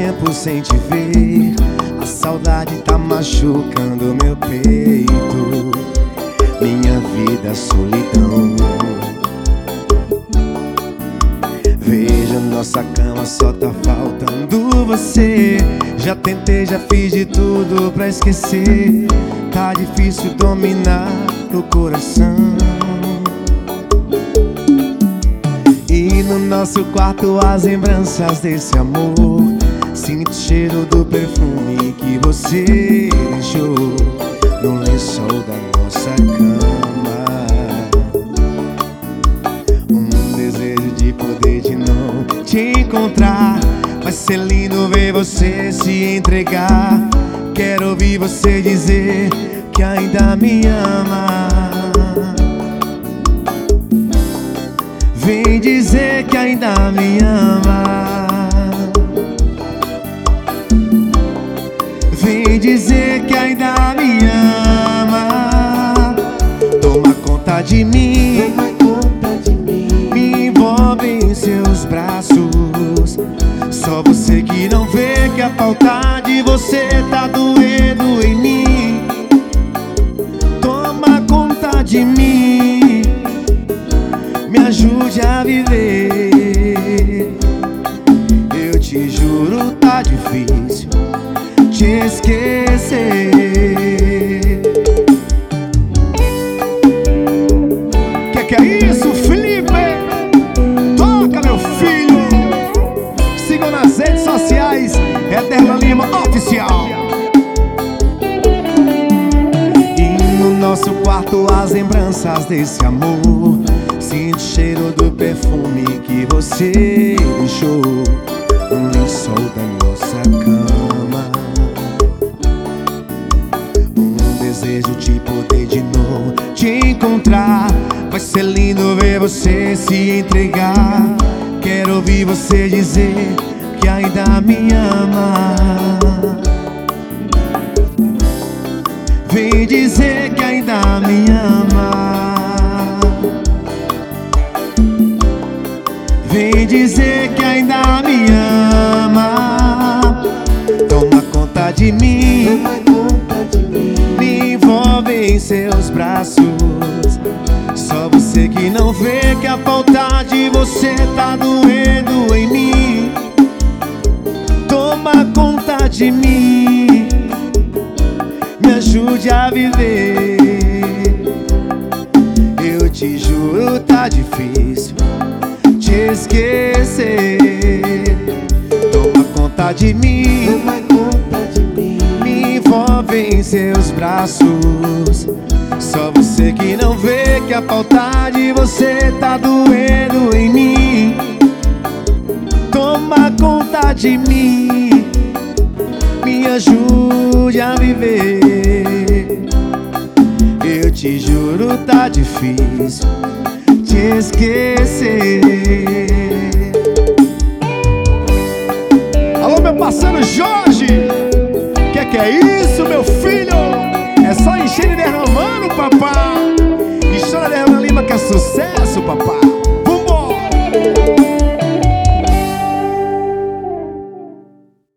tempo sem te ver, a saudade tá machucando meu peito. Minha vida, solidão. Veja nossa cama, só tá faltando você. Já tentei, já fiz de tudo pra esquecer. Tá difícil dominar o coração. E no nosso quarto as lembranças desse amor. Sinto o cheiro do perfume que você deixou no lençol da nossa cama. Um desejo de poder de novo te encontrar. Vai ser lindo ver você se entregar. Quero ouvir você dizer que ainda me ama. Vem dizer que ainda me ama. Vem dizer que ainda me ama. Toma conta de mim, me envolve em seus braços. Só você que não vê que a falta de você tá doendo em mim. Toma conta de mim, me ajude a viver. Eu te juro, tá difícil te esquecer. Que é isso, Felipe? Toca, meu filho. Sigam nas redes sociais, Eterna Lima Oficial. E no nosso quarto as lembranças desse amor. Sinto o cheiro do perfume que você deixou no lençol da nossa cama. Um desejo de poder de novo te encontrar. Vai ser lindo ver você se entregar. Quero ouvir você dizer que ainda me ama. Vem dizer que ainda me ama. Vem dizer que ainda me ama. Toma conta de mim, me envolve em seus braços. Só você que não vê que a falta de você tá doendo em mim. Toma conta de mim, me ajude a viver. Eu te juro, tá difícil te esquecer. Toma conta de mim, me envolve em seus braços. Só você que não vê que a falta de você tá doendo em mim. Toma conta de mim, me ajude a viver. Eu te juro, tá difícil te esquecer. Alô, meu parceiro Jorge. Que é isso, meu filho? É só encher e derramando, papai. História da Eterna Lima que é sucesso, papai.